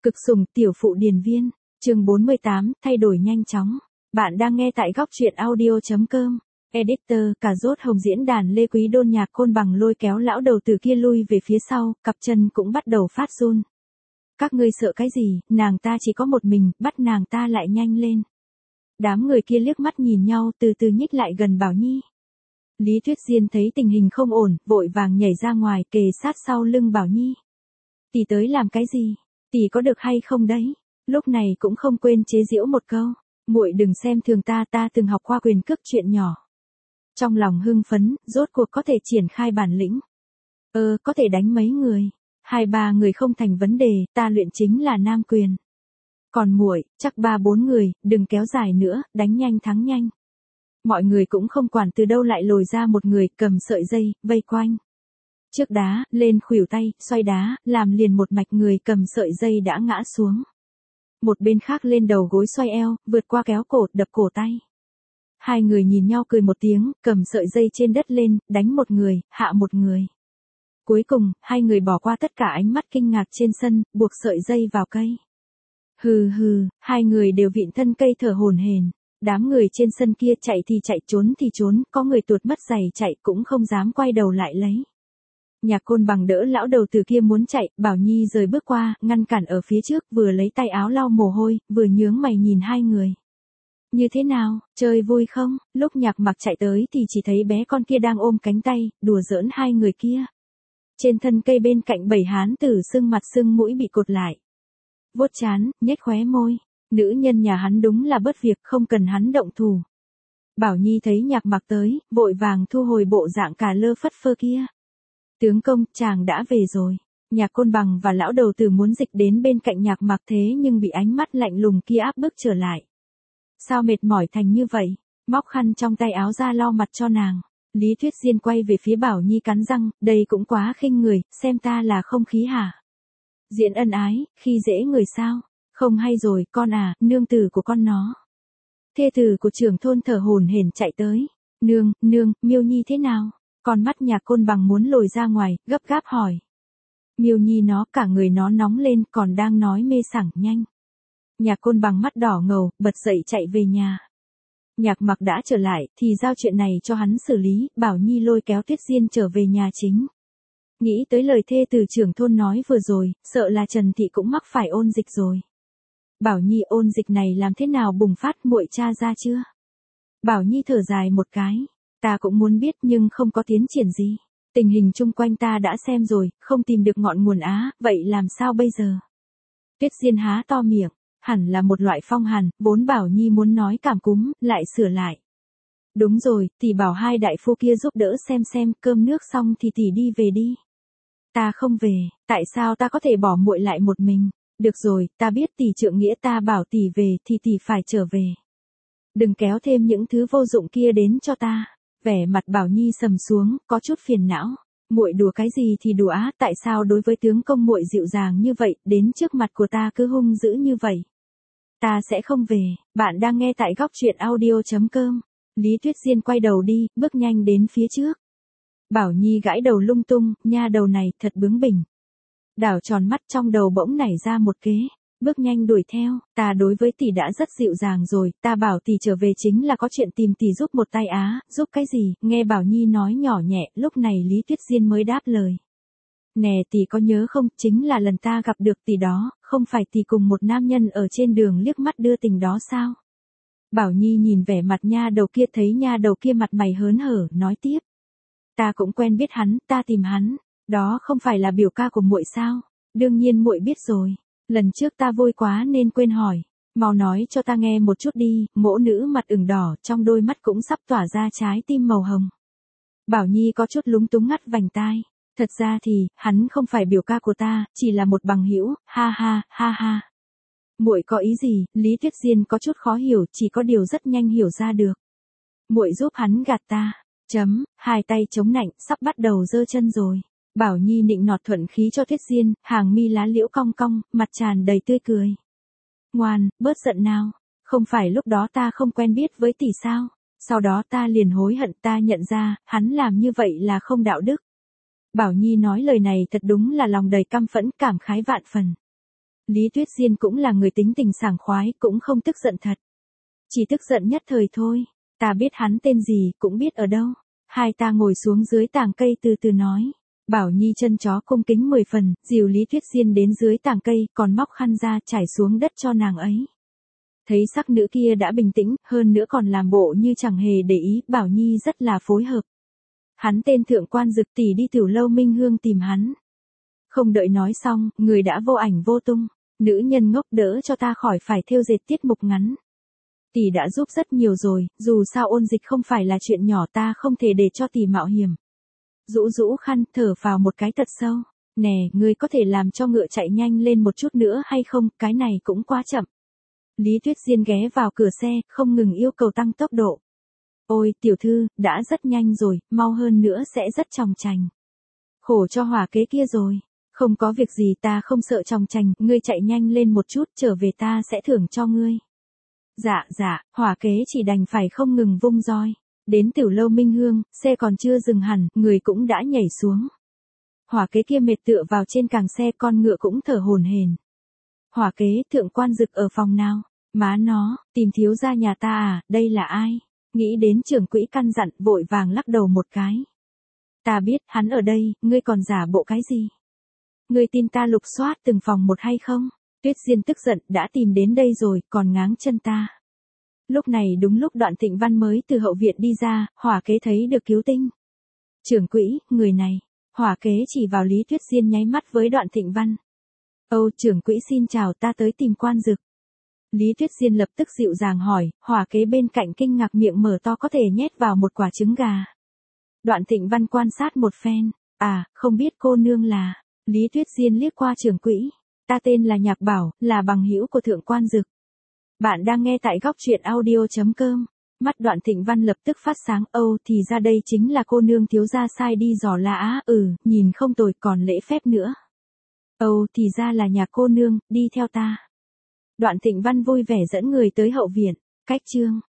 Cực sủng tiểu phụ điền viên, chương 48, thay đổi nhanh chóng. Bạn đang nghe tại góc truyện audio.com. Editor, cà rốt hồng diễn đàn Lê Quý Đôn nhạc côn bằng lôi kéo lão đầu từ kia lui về phía sau, cặp chân cũng bắt đầu phát run. Các ngươi sợ cái gì, nàng ta chỉ có một mình, bắt nàng ta lại nhanh lên. Đám người kia liếc mắt nhìn nhau từ từ nhích lại gần Bảo Nhi. Lý Tuyết Diên thấy tình hình không ổn, vội vàng nhảy ra ngoài kề sát sau lưng Bảo Nhi. Tỷ tới làm cái gì? Tỷ có được hay không đấy? Lúc này cũng không quên chế giễu một câu. Muội đừng xem thường ta từng học qua quyền cước chuyện nhỏ. Trong lòng hưng phấn, rốt cuộc có thể triển khai bản lĩnh. Có thể đánh mấy người. 2-3 người không thành vấn đề, ta luyện chính là nam quyền. Còn muội, chắc 3-4 người, đừng kéo dài nữa, đánh nhanh thắng nhanh. Mọi người cũng không quản từ đâu lại lồi ra một người, cầm sợi dây, vây quanh. Trước đá, lên khuỷu tay, xoay đá, làm liền một mạch người cầm sợi dây đã ngã xuống. Một bên khác lên đầu gối xoay eo, vượt qua kéo cổ, đập cổ tay. Hai người nhìn nhau cười một tiếng, cầm sợi dây trên đất lên, đánh một người, hạ một người. Cuối cùng, hai người bỏ qua tất cả ánh mắt kinh ngạc trên sân, buộc sợi dây vào cây. Hừ hừ, hai người đều vịn thân cây thở hổn hển. Đám người trên sân kia chạy thì chạy, trốn thì trốn, có người tuột mất giày chạy cũng không dám quay đầu lại lấy. Nhạc côn bằng đỡ lão đầu từ kia muốn chạy, Bảo Nhi rời bước qua, ngăn cản ở phía trước, vừa lấy tay áo lau mồ hôi, vừa nhướng mày nhìn hai người. Như thế nào, chơi vui không? Lúc Nhạc Mặc chạy tới thì chỉ thấy bé con kia đang ôm cánh tay, đùa giỡn hai người kia. Trên thân cây bên cạnh 7 hán tử sưng mặt sưng mũi bị cột lại. Vuốt trán, nhếch khóe môi. Nữ nhân nhà hắn đúng là bớt việc, không cần hắn động thủ. Bảo Nhi thấy Nhạc Mặc tới, vội vàng thu hồi bộ dạng cà lơ phất phơ kia. Tướng công, chàng đã về rồi. Nhạc côn bằng và lão đầu tử muốn dịch đến bên cạnh Nhạc Mặc thế nhưng bị ánh mắt lạnh lùng kia áp bức trở lại. Sao mệt mỏi thành như vậy? Móc khăn trong tay áo ra lau mặt cho nàng. Lý Tuyết Diên quay về phía Bảo Nhi cắn răng, đây cũng quá khinh người, xem ta là không khí hả? Diễn ân ái, khi dễ người sao? Không hay rồi, con à, nương tử của con nó. Thê tử của trưởng thôn thở hổn hển chạy tới. Nương, Miêu Nhi thế nào? Con mắt Nhạc côn bằng muốn lồi ra ngoài, gấp gáp hỏi. Miêu Nhi nó, cả người nó nóng lên, còn đang nói mê sảng nhanh. Nhạc côn bằng mắt đỏ ngầu, bật dậy chạy về nhà. Nhạc Mặc đã trở lại, thì giao chuyện này cho hắn xử lý, Bảo Nhi lôi kéo Tuyết Diên trở về nhà chính. Nghĩ tới lời thê từ trưởng thôn nói vừa rồi, sợ là Trần Thị cũng mắc phải ôn dịch rồi. Bảo Nhi, ôn dịch này làm thế nào bùng phát, muội tra ra chưa? Bảo Nhi thở dài một cái. Ta cũng muốn biết nhưng không có tiến triển gì. Tình hình chung quanh ta đã xem rồi, không tìm được ngọn nguồn á, vậy làm sao bây giờ? Tuyết Diên há to miệng, hẳn là một loại phong hàn, vốn Bảo Nhi muốn nói cảm cúm, lại sửa lại. Đúng rồi, tỷ bảo hai đại phu kia giúp đỡ xem, cơm nước xong thì tỷ đi về đi. Ta không về, tại sao ta có thể bỏ muội lại một mình? Được rồi, ta biết tỷ trượng nghĩa, ta bảo tỷ về thì tỷ phải trở về. Đừng kéo thêm những thứ vô dụng kia đến cho ta. Vẻ mặt Bảo Nhi sầm xuống, có chút phiền não. Muội đùa cái gì thì đùa á, tại sao đối với tướng công muội dịu dàng như vậy, đến trước mặt của ta cứ hung dữ như vậy? Ta sẽ không về. Bạn đang nghe tại góc truyện audio.com. Lý Tuyết Diên quay đầu đi, bước nhanh đến phía trước. Bảo Nhi gãi đầu lung tung, nha đầu này thật bướng bỉnh. Đảo tròn mắt, trong đầu bỗng nảy ra một kế. Bước nhanh đuổi theo, ta đối với tỷ đã rất dịu dàng rồi, ta bảo tỷ trở về chính là có chuyện tìm tỷ giúp một tay á, giúp cái gì? Nghe Bảo Nhi nói nhỏ nhẹ, lúc này Lý Tuyết Diên mới đáp lời. Nè, tỷ có nhớ không, chính là lần ta gặp được tỷ đó, không phải tỷ cùng một nam nhân ở trên đường liếc mắt đưa tình đó sao? Bảo Nhi nhìn vẻ mặt nha đầu kia, thấy nha đầu kia mặt mày hớn hở, nói tiếp. Ta cũng quen biết hắn, ta tìm hắn, đó không phải là biểu ca của muội sao? Đương nhiên muội biết rồi. Lần trước ta vui quá nên quên hỏi. Mau nói cho ta nghe một chút đi. Mỗ nữ mặt ửng đỏ, trong đôi mắt cũng sắp tỏa ra trái tim màu hồng. Bảo Nhi có chút lúng túng ngắt vành tai. Thật ra thì, hắn không phải biểu ca của ta, chỉ là một bằng hữu, ha. Muội có ý gì? Lý Tuyết Diên có chút khó hiểu, chỉ có điều rất nhanh hiểu ra được. Muội giúp hắn gạt ta. Hai tay chống nạnh, sắp bắt đầu giơ chân rồi. Bảo Nhi nịnh nọt thuận khí cho Tuyết Diên, hàng mi lá liễu cong cong, mặt tràn đầy tươi cười. Ngoan, bớt giận nào. Không phải lúc đó ta không quen biết với tỷ sao? Sau đó ta liền hối hận, ta nhận ra, hắn làm như vậy là không đạo đức. Bảo Nhi nói lời này thật đúng là lòng đầy căm phẫn, cảm khái vạn phần. Lý Tuyết Diên cũng là người tính tình sảng khoái, cũng không tức giận thật. Chỉ tức giận nhất thời thôi. Ta biết hắn tên gì, cũng biết ở đâu. Hai ta ngồi xuống dưới tàng cây từ từ nói. Bảo Nhi chân chó cung kính 10 phần, dìu Lý Tuyết Diên đến dưới tàng cây, còn móc khăn ra trải xuống đất cho nàng ấy. Thấy sắc nữ kia đã bình tĩnh, hơn nữa còn làm bộ như chẳng hề để ý, Bảo Nhi rất là phối hợp. Hắn tên Thượng Quan Dực, tỷ đi Tiểu Lâu Minh Hương tìm hắn. Không đợi nói xong, người đã vô ảnh vô tung. Nữ nhân ngốc, đỡ cho ta khỏi phải thêu dệt tiết mục ngắn. Tỷ đã giúp rất nhiều rồi, dù sao ôn dịch không phải là chuyện nhỏ, ta không thể để cho tỷ mạo hiểm. Rũ rũ khăn, thở vào một cái thật sâu. Nè, ngươi có thể làm cho ngựa chạy nhanh lên một chút nữa hay không, cái này cũng quá chậm. Lý Tuyết Diên ghé vào cửa xe, không ngừng yêu cầu tăng tốc độ. Ôi, tiểu thư, đã rất nhanh rồi, mau hơn nữa sẽ rất chòng chành. Khổ cho Hỏa Kế kia rồi. Không có việc gì, ta không sợ chòng chành, ngươi chạy nhanh lên một chút, trở về ta sẽ thưởng cho ngươi. Dạ, Hỏa Kế chỉ đành phải không ngừng vung roi. Đến Tiểu Lâu Minh Hương, xe còn chưa dừng hẳn, người cũng đã nhảy xuống. Hỏa Kế kia mệt tựa vào trên càng xe, con ngựa cũng thở hổn hển. Hỏa Kế, Thượng Quan Dực ở phòng nào? Má nó, tìm thiếu gia nhà ta à, đây là ai? Nghĩ đến trưởng quỹ căn dặn, vội vàng lắc đầu một cái. Ta biết, hắn ở đây, ngươi còn giả bộ cái gì? Ngươi tin ta lục soát từng phòng một hay không? Tuyết Diên tức giận, đã tìm đến đây rồi, còn ngáng chân ta. Lúc này đúng lúc Đoạn Thịnh Văn mới từ hậu viện đi ra, Hỏa Kế thấy được cứu tinh. Trưởng quỹ, người này. Hỏa Kế chỉ vào Lý Tuyết Diên nháy mắt với Đoạn Thịnh Văn. Âu, trưởng quỹ xin chào, ta tới tìm Quan Dực. Lý Tuyết Diên lập tức dịu dàng hỏi, Hỏa Kế bên cạnh kinh ngạc miệng mở to có thể nhét vào một quả trứng gà. Đoạn Thịnh Văn quan sát một phen, à, không biết cô nương là. Lý Tuyết Diên liếc qua trưởng quỹ, ta tên là Nhạc Bảo, là bằng hữu của Thượng Quan Dực. Bạn đang nghe tại góc truyện audio.com. Mắt Đoạn Thịnh Văn lập tức phát sáng, Âu, thì ra đây chính là cô nương thiếu gia sai đi dò la á, nhìn không tồi, còn lễ phép nữa. Âu, thì ra là nhà cô nương, đi theo ta. Đoạn Thịnh Văn vui vẻ dẫn người tới hậu viện, cách chương.